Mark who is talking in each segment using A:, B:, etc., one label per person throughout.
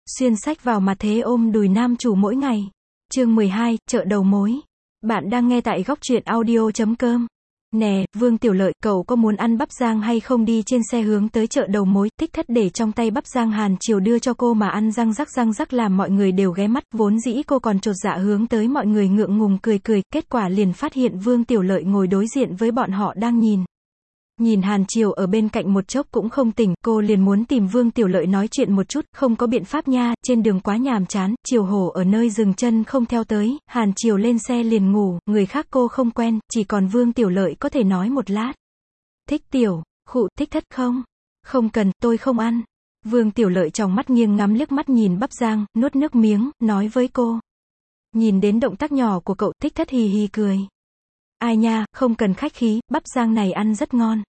A: Xuyên sách vào mặt thế ôm đùi nam chủ mỗi ngày. Chương 12, chợ đầu mối. Bạn đang nghe tại góc truyện audio.com. Nè, Vương Tiểu Lợi, cậu có muốn ăn bắp rang hay không? Đi trên xe hướng tới chợ đầu mối, Thích Thất để trong tay bắp rang Hàn Triều đưa cho cô mà ăn răng rắc làm mọi người đều ghé mắt, vốn dĩ cô còn chột dạ hướng tới mọi người ngượng ngùng cười, kết quả liền phát hiện Vương Tiểu Lợi ngồi đối diện với bọn họ đang nhìn. Nhìn Hàn Triều ở bên cạnh một chốc cũng không tỉnh, cô liền muốn tìm Vương Tiểu Lợi nói chuyện một chút, không có biện pháp nha, trên đường quá nhàm chán, Triều Hổ ở nơi dừng chân không theo tới, Hàn Triều lên xe liền ngủ, người khác cô không quen, chỉ còn Vương Tiểu Lợi có thể nói một lát. Thích Tiểu, Thích Thất không? Không cần, tôi không ăn. Vương Tiểu Lợi trong mắt nghiêng ngắm liếc mắt nhìn bắp rang, nuốt nước miếng, nói với cô. Nhìn đến động tác nhỏ của cậu, Thích Thất hì hì cười. Ai nha, không cần khách khí, bắp rang này ăn rất ngon.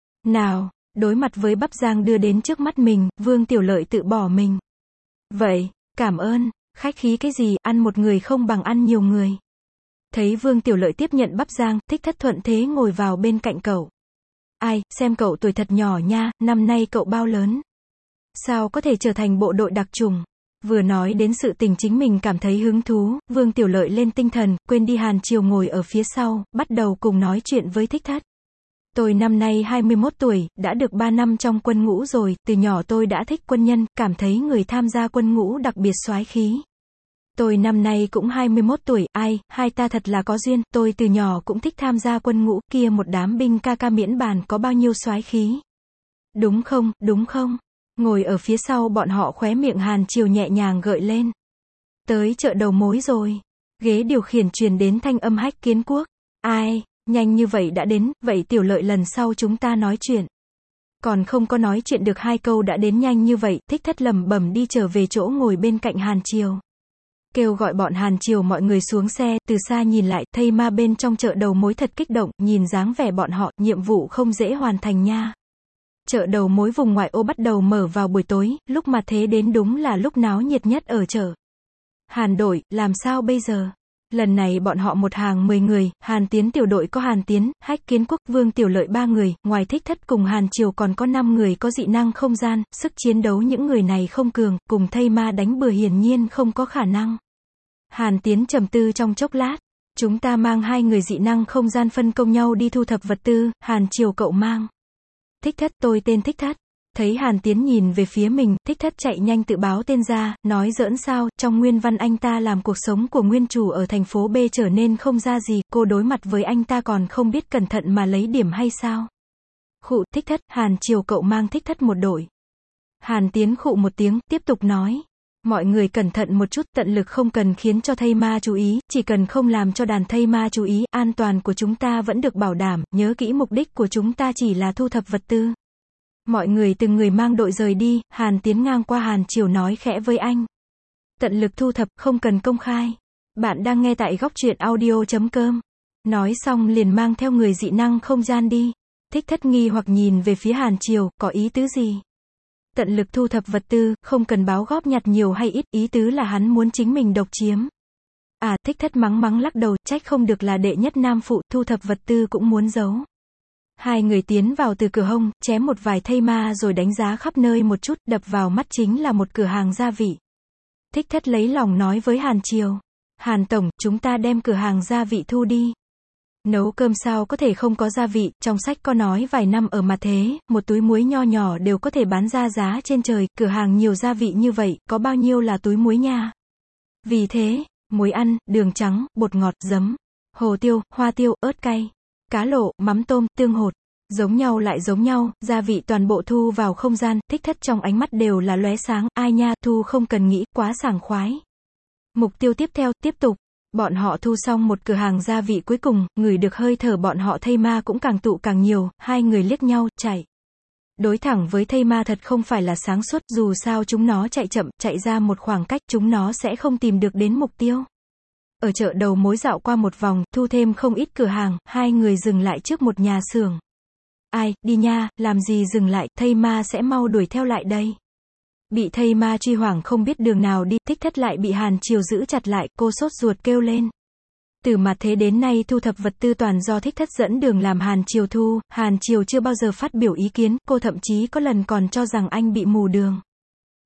A: Nào, đối mặt với bắp rang đưa đến trước mắt mình, Vương Tiểu Lợi tự bỏ mình. Vậy, cảm ơn, khách khí cái gì, ăn một người không bằng ăn nhiều người. Thấy Vương Tiểu Lợi tiếp nhận bắp rang, Thích Thất thuận thế ngồi vào bên cạnh cậu. Ai, xem cậu tuổi thật nhỏ nha, năm nay cậu bao lớn? Sao có thể trở thành bộ đội đặc chủng? Vừa nói đến sự tình chính mình cảm thấy hứng thú, Vương Tiểu Lợi lên tinh thần, quên đi Hàn Triều ngồi ở phía sau, bắt đầu cùng nói chuyện với Thích Thất. Tôi năm nay 21 tuổi, đã được 3 năm trong quân ngũ rồi, từ nhỏ tôi đã thích quân nhân, cảm thấy người tham gia quân ngũ đặc biệt soái khí. Tôi năm nay cũng 21 tuổi, hai ta thật là có duyên, tôi từ nhỏ cũng thích tham gia quân ngũ, kia một đám binh ca ca miễn bàn có bao nhiêu soái khí. Đúng không? Ngồi ở phía sau bọn họ khóe miệng Hàn Triều nhẹ nhàng gợi lên. Tới chợ đầu mối rồi. Ghế điều khiển truyền đến thanh âm Hách Kiến Quốc. Ai, nhanh như vậy đã đến, vậy Tiểu Lợi lần sau chúng ta nói chuyện. Còn không có nói chuyện được 2 câu đã đến nhanh như vậy, Thích Thất lẩm bẩm đi trở về chỗ ngồi bên cạnh Hàn Triều. Kêu gọi bọn Hàn Triều mọi người xuống xe, từ xa nhìn lại, thây ma bên trong chợ đầu mối thật kích động, nhìn dáng vẻ bọn họ, nhiệm vụ không dễ hoàn thành nha. Chợ đầu mối vùng ngoại ô bắt đầu mở vào buổi tối, lúc mà thế đến đúng là lúc náo nhiệt nhất ở chợ. Hàn đội, làm sao bây giờ? Lần này bọn họ một hàng 10 người, Hàn Tiến tiểu đội có Hàn Tiến, Hách Kiến Quốc, Vương Tiểu Lợi 3 người, ngoài Thích Thất cùng Hàn Triều còn có 5 người có dị năng không gian, sức chiến đấu những người này không cường, cùng thây ma đánh bừa hiển nhiên không có khả năng. Hàn Tiến trầm tư trong chốc lát, chúng ta mang 2 người dị năng không gian phân công nhau đi thu thập vật tư, Hàn Triều cậu mang. Thích Thất, tôi tên Thích Thất. Thấy Hàn Tiến nhìn về phía mình, Thích Thất chạy nhanh tự báo tên ra, nói giỡn sao, trong nguyên văn anh ta làm cuộc sống của nguyên chủ ở thành phố B trở nên không ra gì, cô đối mặt với anh ta còn không biết cẩn thận mà lấy điểm hay sao? Thích Thất, Hàn Triều cậu mang Thích Thất một đội. Hàn Tiến một tiếng, tiếp tục nói. Mọi người cẩn thận một chút, tận lực không cần khiến cho thây ma chú ý, chỉ cần không làm cho đàn thây ma chú ý, an toàn của chúng ta vẫn được bảo đảm, nhớ kỹ mục đích của chúng ta chỉ là thu thập vật tư. Mọi người từng người mang đội rời đi, Hàn Tiến ngang qua Hàn Triều nói khẽ với anh. Tận lực thu thập, không cần công khai. Bạn đang nghe tại góc truyện audio.com. Nói xong liền mang theo người dị năng không gian đi. Thích Thất nghi hoặc nhìn về phía Hàn Triều, có ý tứ gì? Tận lực thu thập vật tư, không cần báo góp nhặt nhiều hay ít, ý tứ là hắn muốn chính mình độc chiếm. Thích Thất mắng lắc đầu, trách không được là đệ nhất nam phụ, thu thập vật tư cũng muốn giấu. 2 người tiến vào từ cửa hông, chém một vài thây ma rồi đánh giá khắp nơi một chút, đập vào mắt chính là một cửa hàng gia vị. Thích Thất lấy lòng nói với Hàn Triều. Hàn Tổng, chúng ta đem cửa hàng gia vị thu đi. Nấu cơm sao có thể không có gia vị, trong sách có nói vài năm ở mặt thế, một túi muối nho nhỏ đều có thể bán ra giá trên trời, cửa hàng nhiều gia vị như vậy, có bao nhiêu là túi muối nha. Vì thế, muối ăn, đường trắng, bột ngọt, giấm, hồ tiêu, hoa tiêu, ớt cay, cá lộ, mắm tôm, tương hột. Giống nhau lại giống nhau, gia vị toàn bộ thu vào không gian, Thích Thất trong ánh mắt đều là lóe sáng, ai nha, thu không cần nghĩ, quá sảng khoái. Mục tiêu tiếp theo, tiếp tục. Bọn họ thu xong một cửa hàng gia vị cuối cùng, ngửi được hơi thở bọn họ thây ma cũng càng tụ càng nhiều, 2 người liếc nhau, chạy. Đối thẳng với thây ma thật không phải là sáng suốt, dù sao chúng nó chạy chậm, chạy ra một khoảng cách, chúng nó sẽ không tìm được đến mục tiêu. Ở chợ đầu mối dạo qua một vòng, thu thêm không ít cửa hàng, 2 người dừng lại trước một nhà xưởng. Ai, đi nha, làm gì dừng lại, thây ma sẽ mau đuổi theo lại đây. Bị thây ma truy hoảng không biết đường nào đi, Thích Thất lại bị Hàn Triều giữ chặt lại, cô sốt ruột kêu lên. Từ mặt thế đến nay thu thập vật tư toàn do Thích Thất dẫn đường làm Hàn Triều thu, Hàn Triều chưa bao giờ phát biểu ý kiến, cô thậm chí có lần còn cho rằng anh bị mù đường.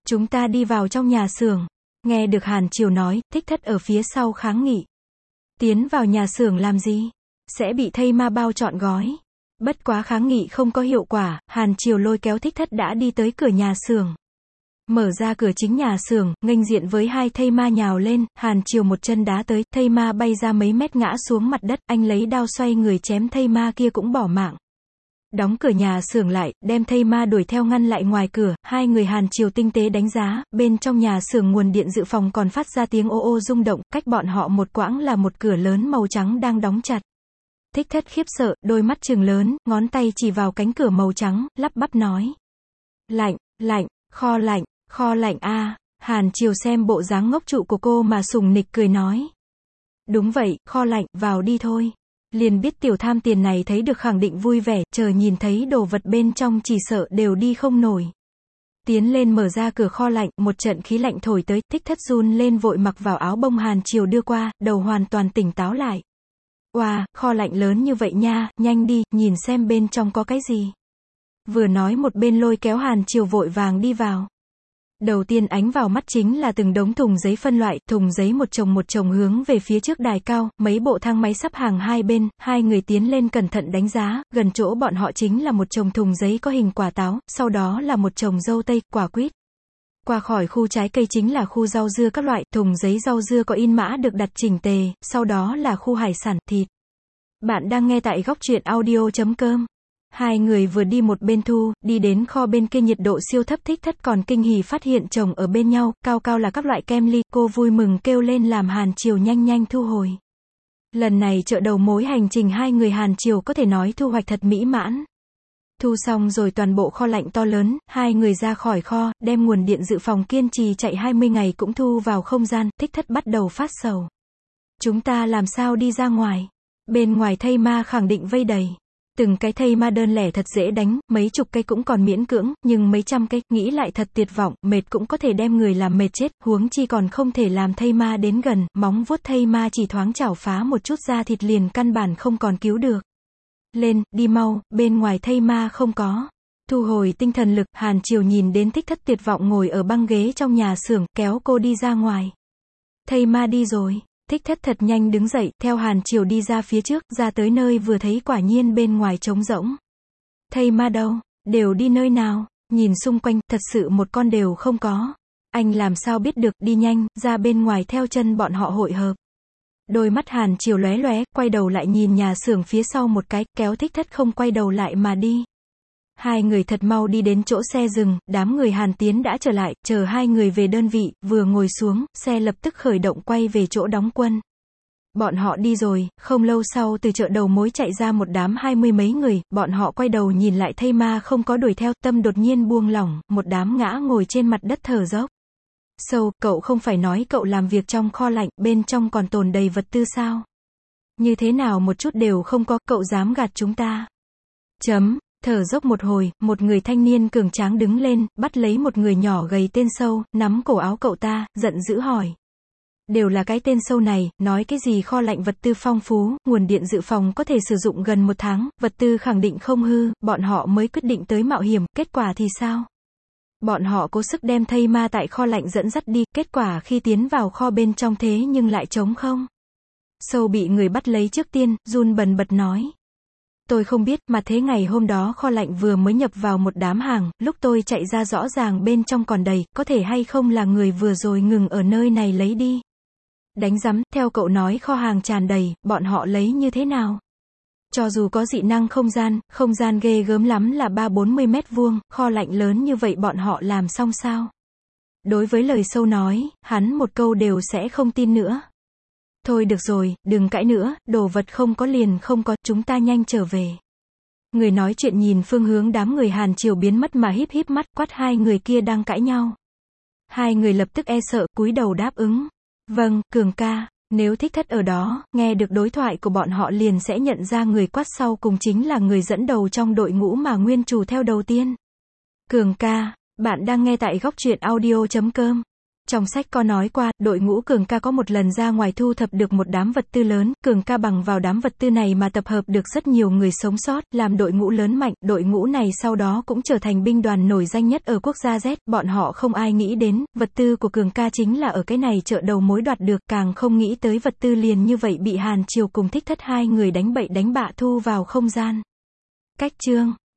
A: Chúng ta đi vào trong nhà xưởng. Nghe được Hàn Triều nói, Thích Thất ở phía sau kháng nghị. Tiến vào nhà xưởng làm gì? Sẽ bị thây ma bao trọn gói. Bất quá kháng nghị không có hiệu quả, Hàn Triều lôi kéo Thích Thất đã đi tới cửa nhà xưởng. Mở ra cửa chính nhà xưởng, nghênh diện với hai thây ma nhào lên, Hàn Triều một chân đá tới, thây ma bay ra mấy mét ngã xuống mặt đất, anh lấy đao xoay người chém thây ma kia cũng bỏ mạng. Đóng cửa nhà xưởng lại, đem thây ma đuổi theo ngăn lại ngoài cửa, hai người Hàn Triều tinh tế đánh giá, bên trong nhà xưởng nguồn điện dự phòng còn phát ra tiếng ô ô rung động, cách bọn họ một quãng là một cửa lớn màu trắng đang đóng chặt. Thích Thất khiếp sợ, đôi mắt trừng lớn, ngón tay chỉ vào cánh cửa màu trắng, lắp bắp nói. Lạnh, lạnh, kho lạnh a. Hàn Triều xem bộ dáng ngốc trụ của cô mà sùng nịch cười nói. Đúng vậy, kho lạnh, vào đi thôi. Liền biết tiểu tham tiền này thấy được khẳng định vui vẻ, chờ nhìn thấy đồ vật bên trong chỉ sợ đều đi không nổi. Tiến lên mở ra cửa kho lạnh, một trận khí lạnh thổi tới, Thích Thất run lên vội mặc vào áo bông Hàn Triều đưa qua, đầu hoàn toàn tỉnh táo lại. Wow, kho lạnh lớn như vậy nha, nhanh đi, nhìn xem bên trong có cái gì. Vừa nói một bên lôi kéo Hàn Triều vội vàng đi vào. Đầu tiên ánh vào mắt chính là từng đống thùng giấy phân loại, thùng giấy một chồng hướng về phía trước đài cao, mấy bộ thang máy sắp hàng hai bên, hai người tiến lên cẩn thận đánh giá, gần chỗ bọn họ chính là một chồng thùng giấy có hình quả táo, sau đó là một chồng dâu tây, quả quýt. Qua khỏi khu trái cây chính là khu rau dưa các loại, thùng giấy rau dưa có in mã được đặt chỉnh tề, sau đó là khu hải sản, thịt. Bạn đang nghe tại góc truyện audio.com. Hai người vừa đi một bên thu, đi đến kho bên kia nhiệt độ siêu thấp. Thích Thất còn kinh hỉ phát hiện chồng ở bên nhau, cao là các loại kem ly, cô vui mừng kêu lên làm Hàn Triều nhanh thu hồi. Lần này chợ đầu mối hành trình hai người Hàn Triều có thể nói thu hoạch thật mỹ mãn. Thu xong rồi toàn bộ kho lạnh to lớn, hai người ra khỏi kho, đem nguồn điện dự phòng kiên trì chạy 20 ngày cũng thu vào không gian, Thích Thất bắt đầu phát sầu. Chúng ta làm sao đi ra ngoài? Bên ngoài thây ma khẳng định vây đầy. Từng cái thây ma đơn lẻ thật dễ đánh, mấy chục cây cũng còn miễn cưỡng, nhưng mấy trăm cây, nghĩ lại thật tuyệt vọng, mệt cũng có thể đem người làm mệt chết, huống chi còn không thể làm thây ma đến gần, móng vuốt thây ma chỉ thoáng chảo phá một chút da thịt liền căn bản không còn cứu được. Lên, đi mau, bên ngoài thây ma không có. Thu hồi tinh thần lực, Hàn Triều nhìn đến Thích Thất tuyệt vọng ngồi ở băng ghế trong nhà xưởng, kéo cô đi ra ngoài. Thây ma đi rồi. Thích Thất thật nhanh đứng dậy, theo Hàn Triều đi ra phía trước, ra tới nơi vừa thấy quả nhiên bên ngoài trống rỗng. Thây ma đâu? Đều đi nơi nào? Nhìn xung quanh, thật sự một con đều không có. Anh làm sao biết được, đi nhanh, ra bên ngoài theo chân bọn họ hội hợp. Đôi mắt Hàn Triều lóe lóe, quay đầu lại nhìn nhà xưởng phía sau một cái, kéo Thích Thất không quay đầu lại mà đi. Hai người thật mau đi đến chỗ xe dừng, đám người Hàn Tiến đã trở lại, chờ hai người về đơn vị, vừa ngồi xuống, xe lập tức khởi động quay về chỗ đóng quân. Bọn họ đi rồi, không lâu sau từ chợ đầu mối chạy ra một đám 20 mấy người, bọn họ quay đầu nhìn lại thây ma không có đuổi theo, tâm đột nhiên buông lỏng, một đám ngã ngồi trên mặt đất thở dốc. Sâu, cậu không phải nói cậu làm việc trong kho lạnh, bên trong còn tồn đầy vật tư sao? Như thế nào một chút đều không có, cậu dám gạt chúng ta? Thở dốc một hồi, một người thanh niên cường tráng đứng lên, bắt lấy một người nhỏ gầy tên Sâu, nắm cổ áo cậu ta, giận dữ hỏi. Đều là cái tên Sâu này, nói cái gì kho lạnh vật tư phong phú, nguồn điện dự phòng có thể sử dụng gần một tháng, vật tư khẳng định không hư, bọn họ mới quyết định tới mạo hiểm, kết quả thì sao? Bọn họ cố sức đem thây ma tại kho lạnh dẫn dắt đi, kết quả khi tiến vào kho bên trong thế nhưng lại trống không. Sâu bị người bắt lấy trước tiên, run bần bật nói. Tôi không biết, mà thế ngày hôm đó kho lạnh vừa mới nhập vào một đám hàng, lúc tôi chạy ra rõ ràng bên trong còn đầy, có thể hay không là người vừa rồi ngừng ở nơi này lấy đi. Đánh rắm, theo cậu nói kho hàng tràn đầy, bọn họ lấy như thế nào? Cho dù có dị năng không gian ghê gớm lắm là 3-40 mét vuông, kho lạnh lớn như vậy bọn họ làm xong sao? Đối với lời Sâu nói, hắn một câu đều sẽ không tin nữa. Thôi được rồi, đừng cãi nữa, đồ vật không có liền không có, chúng ta nhanh trở về. Người nói chuyện nhìn phương hướng đám người Hàn Triều biến mất mà híp mắt, quát hai người kia đang cãi nhau. Hai người lập tức e sợ, cúi đầu đáp ứng. Vâng, Cường ca. Nếu Thích Thất ở đó, nghe được đối thoại của bọn họ liền sẽ nhận ra người quát sau cùng chính là người dẫn đầu trong đội ngũ mà nguyên chủ theo đầu tiên. Cường ca, bạn đang nghe tại góc truyện audio.com. Trong sách có nói qua, đội ngũ Cường ca có một lần ra ngoài thu thập được một đám vật tư lớn, Cường ca bằng vào đám vật tư này mà tập hợp được rất nhiều người sống sót, làm đội ngũ lớn mạnh, đội ngũ này sau đó cũng trở thành binh đoàn nổi danh nhất ở quốc gia Z, bọn họ không ai nghĩ đến, vật tư của Cường ca chính là ở cái này chợ đầu mối đoạt được, càng không nghĩ tới vật tư liền như vậy bị Hàn Triều cùng Thích Thất hai người đánh bậy đánh bạ thu vào không gian. Cách chương